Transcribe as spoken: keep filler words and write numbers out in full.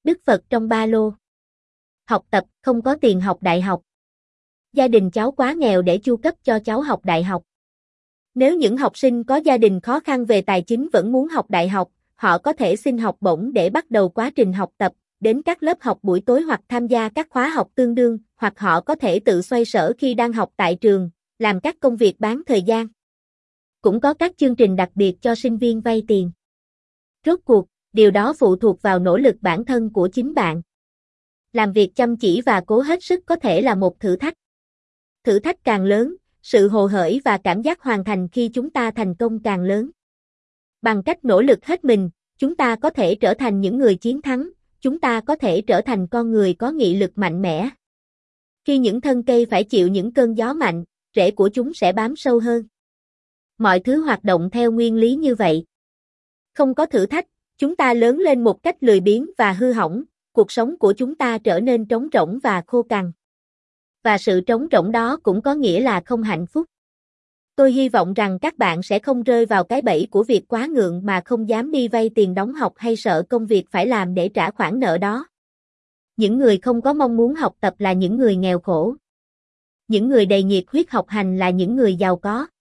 Đức Phật trong ba lô. Học tập, không có tiền học đại học. Gia đình cháu quá nghèo để chu cấp cho cháu học đại học. Nếu những học sinh có gia đình khó khăn về tài chính vẫn muốn học đại học, họ có thể xin học bổng để bắt đầu quá trình học tập, đến các lớp học buổi tối hoặc tham gia các khóa học tương đương, hoặc họ có thể tự xoay sở khi đang học tại trường, làm các công việc bán thời gian. Cũng có các chương trình đặc biệt cho sinh viên vay tiền. Rốt cuộc, điều đó phụ thuộc vào nỗ lực bản thân của chính bạn. Làm việc chăm chỉ và cố hết sức có thể là một thử thách. Thử thách càng lớn, sự hồ hởi và cảm giác hoàn thành khi chúng ta thành công càng lớn. Bằng cách nỗ lực hết mình, chúng ta có thể trở thành những người chiến thắng, chúng ta có thể trở thành con người có nghị lực mạnh mẽ. Khi những thân cây phải chịu những cơn gió mạnh, rễ của chúng sẽ bám sâu hơn. Mọi thứ hoạt động theo nguyên lý như vậy. Không có thử thách, chúng ta lớn lên một cách lười biếng và hư hỏng, cuộc sống của chúng ta trở nên trống rỗng và khô cằn. Và sự trống rỗng đó cũng có nghĩa là không hạnh phúc. Tôi hy vọng rằng các bạn sẽ không rơi vào cái bẫy của việc quá ngượng mà không dám đi vay tiền đóng học hay sợ công việc phải làm để trả khoản nợ đó. Những người không có mong muốn học tập là những người nghèo khổ. Những người đầy nhiệt huyết học hành là những người giàu có.